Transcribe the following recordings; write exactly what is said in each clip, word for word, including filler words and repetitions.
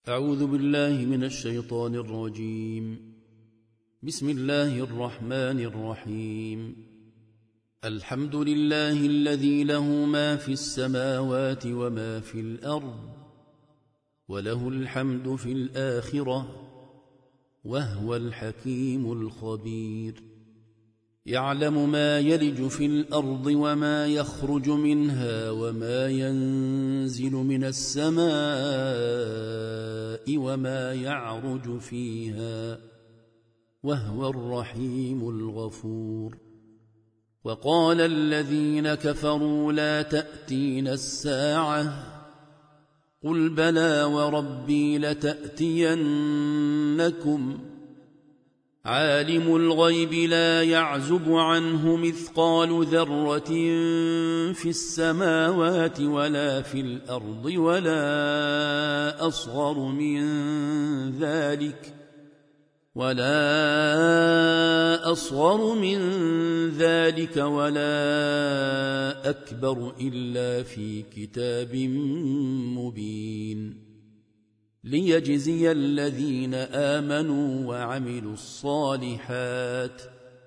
أعوذ بالله من الشيطان الرجيم. بسم الله الرحمن الرحيم. الحمد لله الذي له ما في السماوات وما في الأرض، وله الحمد في الآخرة، وهو الحكيم الخبير. يعلم ما يلج في الأرض وما يخرج منها وما ينزل من السماء وما يعرج فيها، وهو الرحيم الغفور. وقال الذين كفروا لا تأتين الساعة، قل بلى وربي لتأتينكم، عالم الغيب لا يعزب عنه مثقال ذرة في السماوات ولا في الأرض ولا أصغر من ذلك ولا أصغر من ذلك ولا أكبر إلا في كتاب مبين، ليجزي الذين آمنوا وعملوا الصالحات،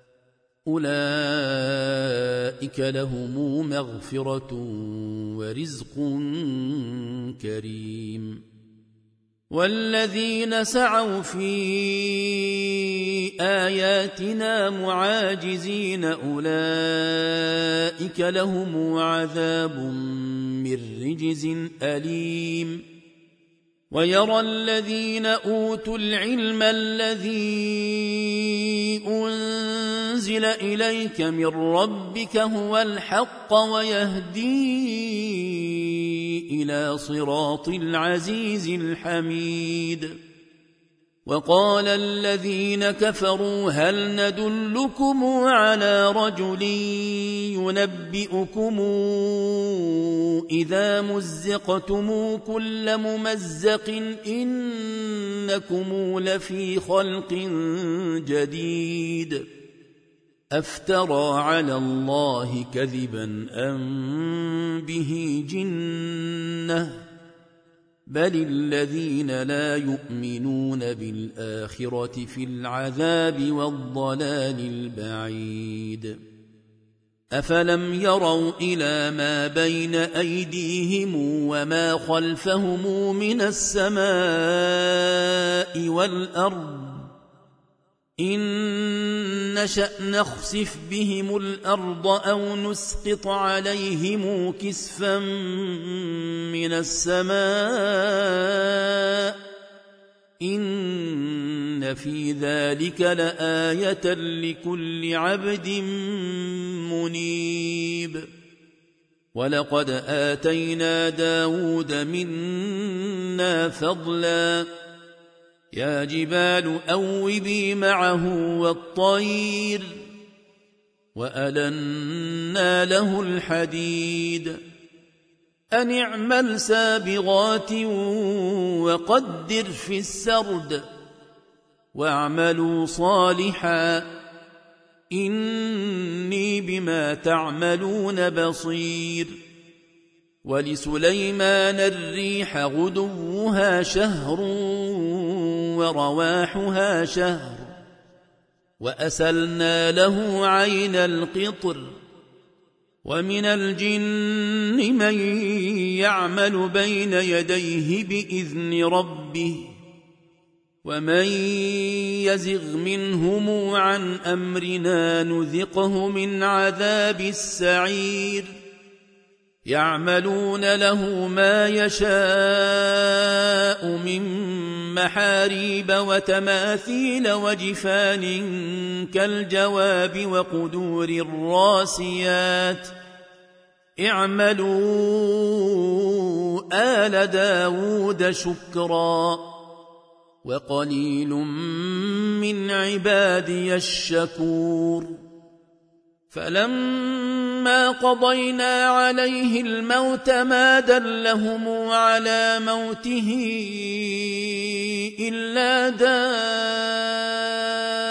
أولئك لهم مغفرة ورزق كريم. والذين سعوا في آياتنا معاجزين أولئك لهم عذاب من رجز أليم. ويرى الذين أوتوا العلم الذي أنزل إليك من ربك هو الحق ويهدي إلى صراط العزيز الحميد. وقال الذين كفروا هل ندلكم على رجل ينبئكم إذا مزقتم كل ممزق إنكم لفي خلق جديد، أفترى على الله كذبا أم به جنة، بل الذين لا يؤمنون بالآخرة في العذاب والضلال البعيد. أفلم يروا إلى ما بين أيديهم وما خلفهم من السماء والأرض، إن نشأ نخسف بهم الأرض أو نسقط عليهم كسفا من السماء، إن في ذلك لآية لكل عبد منيب. ولقد آتينا داود منا فضلا، يا جبال أوبي معه والطير، وألنا له الحديد، أن اعمل سابغات وقدر في السرد، واعملوا صالحا إني بما تعملون بصير. ولسليمان الريح غدوها شهر ورواحها شهر، وأسلنا له عين القطر. ومن الجن من يعمل بين يديه بإذن ربه، ومن يزغ منهم عن أمرنا نذقه من عذاب السعير. يعملون له ما يشاء من محاريب وتماثيل وجفان كالجواب وقدور الراسيات. اعملوا آل داود شكرا، وقليل من عبادي الشكور. فلما قضينا عليه الموت ما دلهم على موته إلا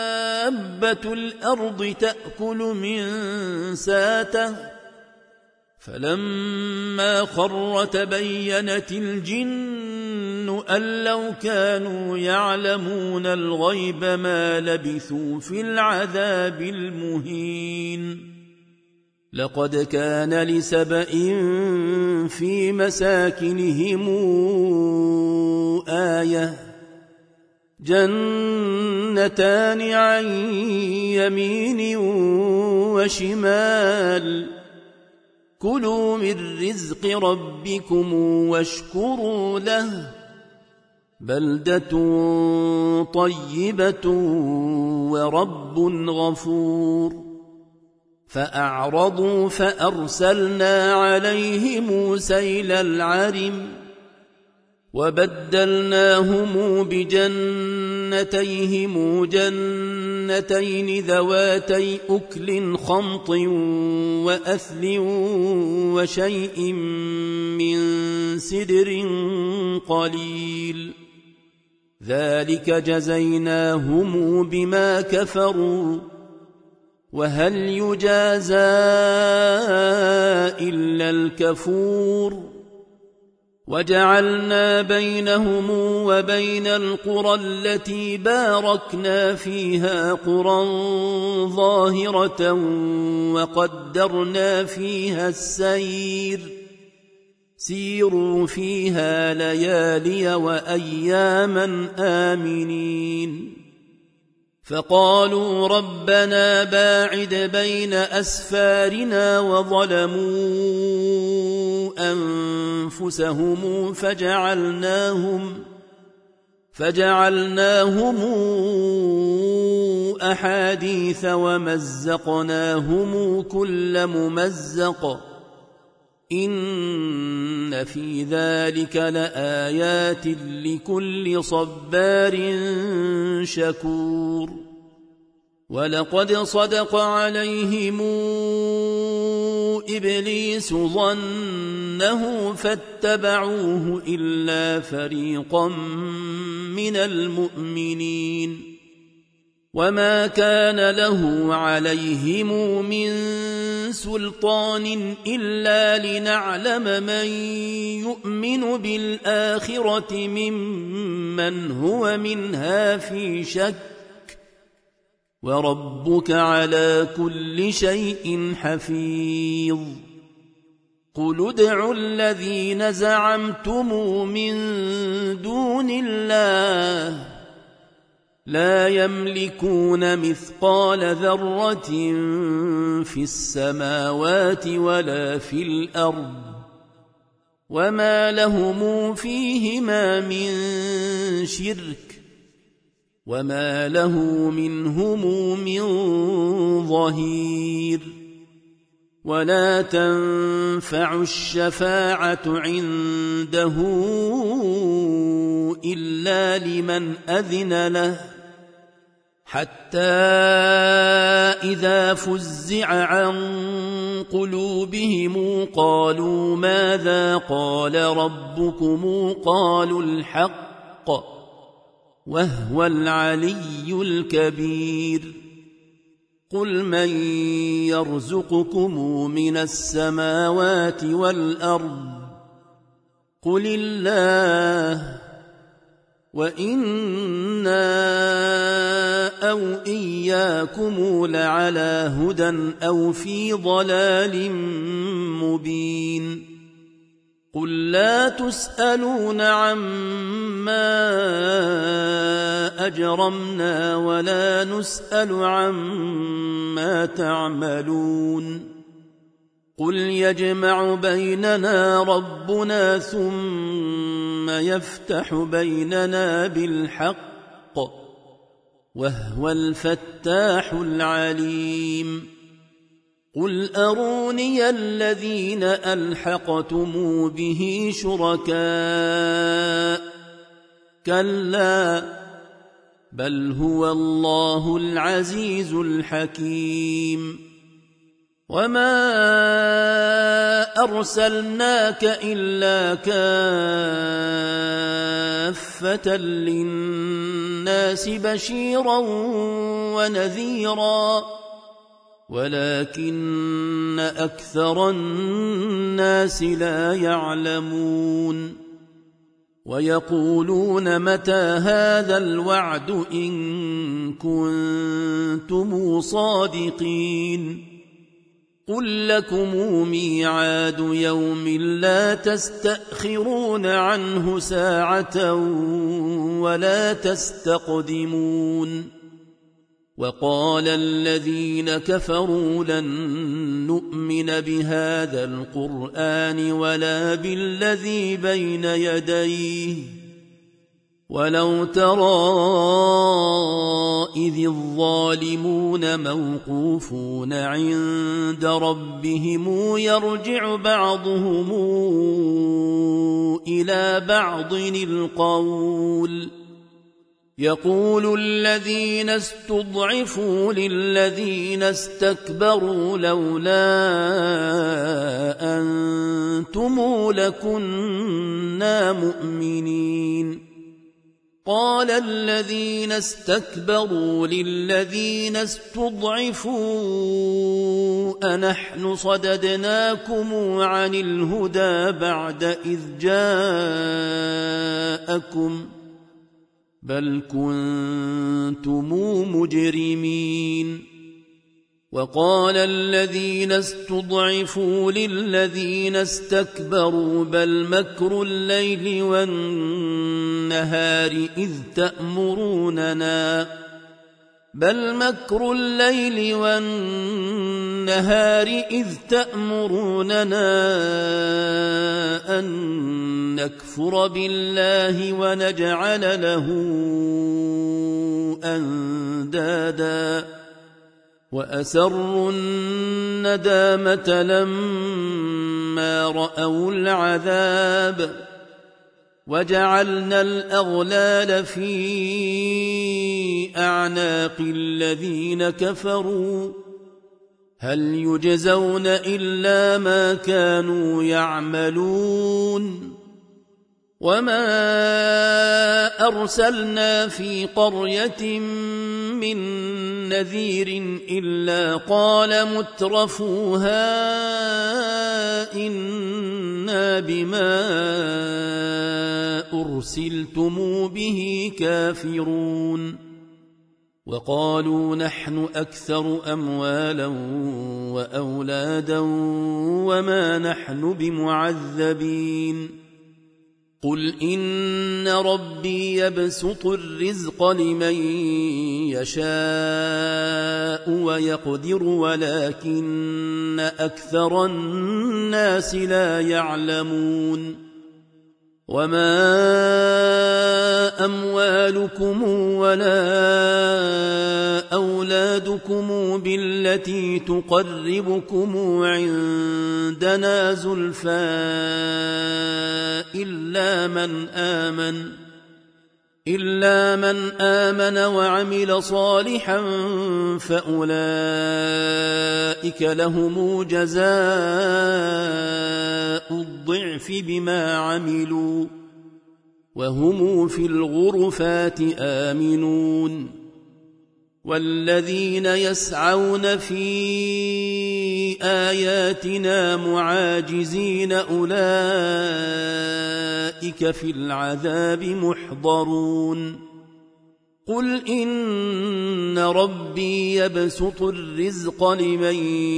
دابة الأرض تأكل من ساته، فلما خر تبينت الجن أن لو كانوا يعلمون الغيب ما لبثوا في العذاب المهين لقد كان لسبإ في مساكنهم آية جنتان عن يمين وشمال كلوا من رزق ربكم واشكروا له بلدة طيبة ورب غفور فأعرضوا فأرسلنا عليهم سيل العرم وبدلناهم بجنتيهم جنتين ذواتي أكل خمط وأثل وشيء من سدر قليل ذلك جزيناهم بما كفروا وهل يجازى إلا الكفور وجعلنا بينهم وبين القرى التي باركنا فيها قرى ظاهرة وقدرنا فيها السير سيروا فيها ليالي وأياما آمنين فقالوا ربنا باعد بين أسفارنا وظلموا أنفسهم فجعلناهم فجعلناهم أحاديث ومزقناهم كل ممزق إن في ذلك لآيات لكل صبار شكور ولقد صدق عليهم إبليس ظنه فاتبعوه إلا فريقا من المؤمنين وما كان له عليهم من سلطان إلا لنعلم من يؤمن بالآخرة ممن هو منها في شك وربك على كل شيء حفيظ قل ادعوا الذين زعمتم من دون الله لا يملكون مثقال ذرة في السماوات ولا في الأرض وما لهم فيهما من شرك وما له منهم من ظهير ولا تنفع الشفاعة عنده إلا لمن أذن له حتى إذا فزع عن قلوبهم قالوا ماذا قال ربكم قالوا الحق وهو العلي الكبير قل من يرزقكم من السماوات والأرض قل الله وإنا أو إياكم لعلى هدى أو في ضلال مبين قل لا تسألون عما أجرمنا ولا نسأل عما تعملون قل يجمع بيننا ربنا ثم يفتح بيننا بالحق وهو الفتاح العليم قل أروني الذين ألحقتم به شركاء كلا بل هو الله العزيز الحكيم وما أرسلناك إلا كافة للناس بشيرا ونذيرا ولكن أكثر الناس لا يعلمون ويقولون متى هذا الوعد إن كنتم صادقين قل لكم ميعاد يوم لا تستأخرون عنه ساعة ولا تستقدمون وقال الذين كفروا لن نؤمن بهذا القرآن ولا بالذي بين يديه ولو ترى إذ الظالمون موقوفون عند ربهم يرجع بعضهم إلى بعض القول يقول الذين استضعفوا للذين استكبروا لولا أنتم لكنا مؤمنين قال الذين استكبروا للذين استضعفوا أنحن صددناكم عن الهدى بعد إذ جاءكم بل كنتم مجرمين وقال الذين استضعفوا للذين استكبروا بل مكر الليل والنهار إذ تأمروننا بل مكر الليل والنهار إذ تأمروننا أن نكفر بالله ونجعل له أندادا وأسروا الندامة لما رأوا العذاب وجعلنا الأغلال في أعناق الذين كفروا هل يجزون إلا ما كانوا يعملون وما أرسلنا في قرية من نذير إلا قال مترفوها إنا بما أرسلتم به كافرون وقالوا نحن أكثر أموالا وأولادا وما نحن بمعذبين قل إن ربي يبسط الرزق لمن يشاء ويقدر ولكن أكثر الناس لا يعلمون وما أموالكم ولا أولادكم بالتي تقربكم عندنا زلفى إلا من آمن إلا من آمن وعمل صالحا فأولئك لهم جزاء الضعف بما عملوا وهم في الغرفات آمنون والذين يسعون في آياتنا معاجزين أولئك في العذاب محضرون قل إن ربي يبسط الرزق لمن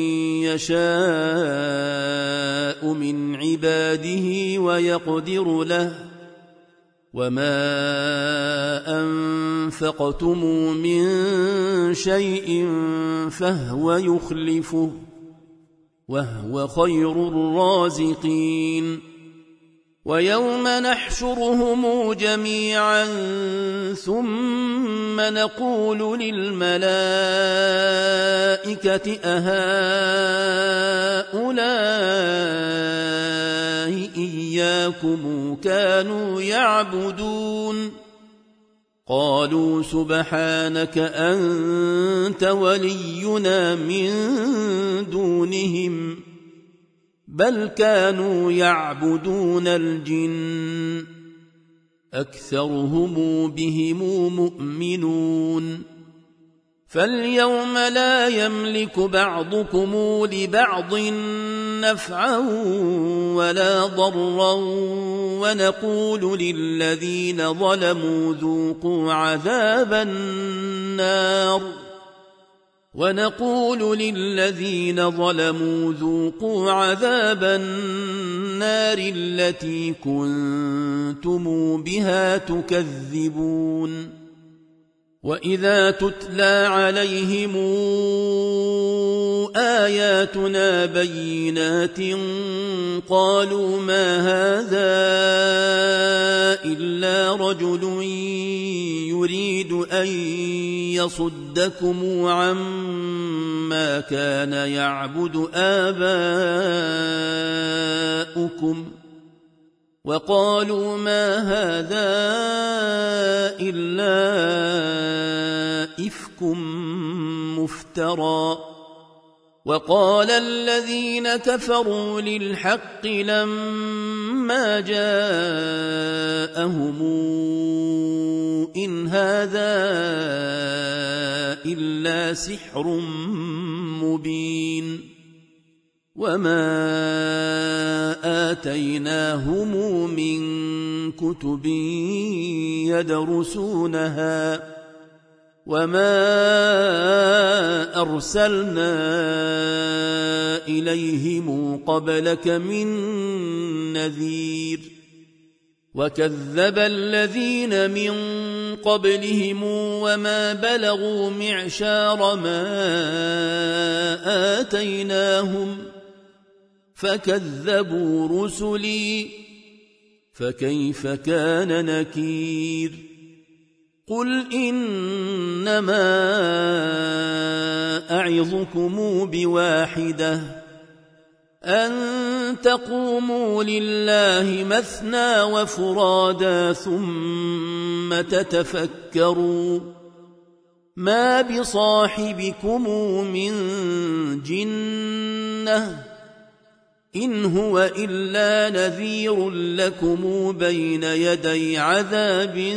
يشاء من عباده ويقدر له وما أنفقتم من شيء فهو يخلفه وهو خير الرازقين ويوم نحشرهم جميعا ثم نقول للملائكة أهؤلاء إياكم كانوا يعبدون قالوا سبحانك أنت ولينا من دونهم بل كانوا يعبدون الجن أكثرهم بهم مؤمنون فاليوم لا يملك بعضكم لبعض نفعا ولا ضرا ونقول للذين ظلموا ذوقوا عذاب النار ونقول للذين ظلموا ذوقوا عذاب النار التي كنتم بها تكذبون وإذا تتلى عليهم آياتنا بينات قالوا ما هذا إلا رجل يريد أن يصدكم عما كان يعبد آباؤكم وقالوا ما هذا إلا إفك مفترى وقال الذين كفروا للحق لما جاءهم إن هذا إلا سحر مبين وما آتيناهم من كتب يدرسونها وما أرسلنا إليهم قبلك من نذير وكذب الذين من قبلهم وما بلغوا معشار ما آتيناهم فكذبوا رسلي فكيف كان نكير قل إنما أعظكم بواحدة أن تقوموا لله مثنى وفرادا ثم تتفكروا ما بصاحبكم من جنة إن هو إلا نذير لكم بين يدي عذاب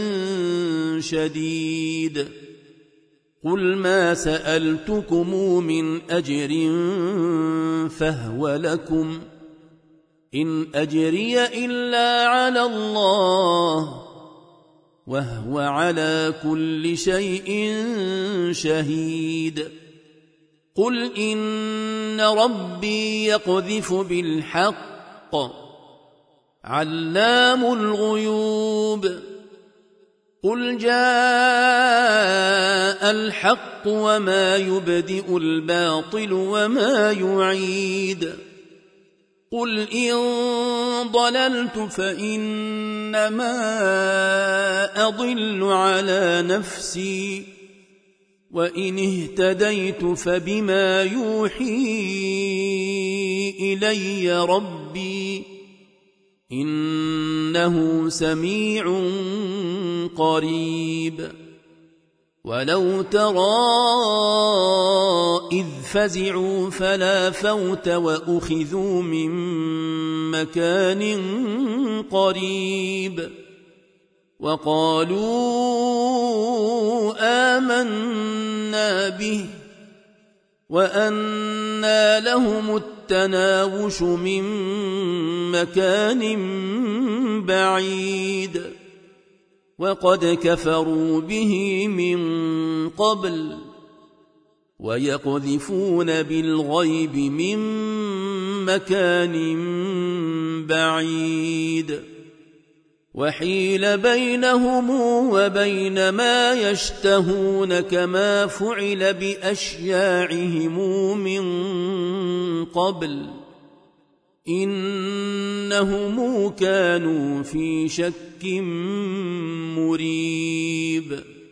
شديد قل ما سألتكم من أجر فهو لكم إن أجري إلا على الله وهو على كل شيء شهيد قل إن ربي يقذف بالحق علام الغيوب قل جاء الحق وما يبدئ الباطل وما يعيد قل إن ضللت فإنما أضل على نفسي وإن اهتديت فبما يوحي إلي ربي إنه سميع قريب ولو ترى إذ فزعوا فلا فوت وأخذوا من مكان قريب وقالوا آمنا به وأنى لهم التناوش من مكان بعيد وقد كفروا به من قبل ويقذفون بالغيب من مكان بعيد وحيل بينهم وبين ما يشتهون كما فعل بأشياعهم من قبل إنهم كانوا في شك مريب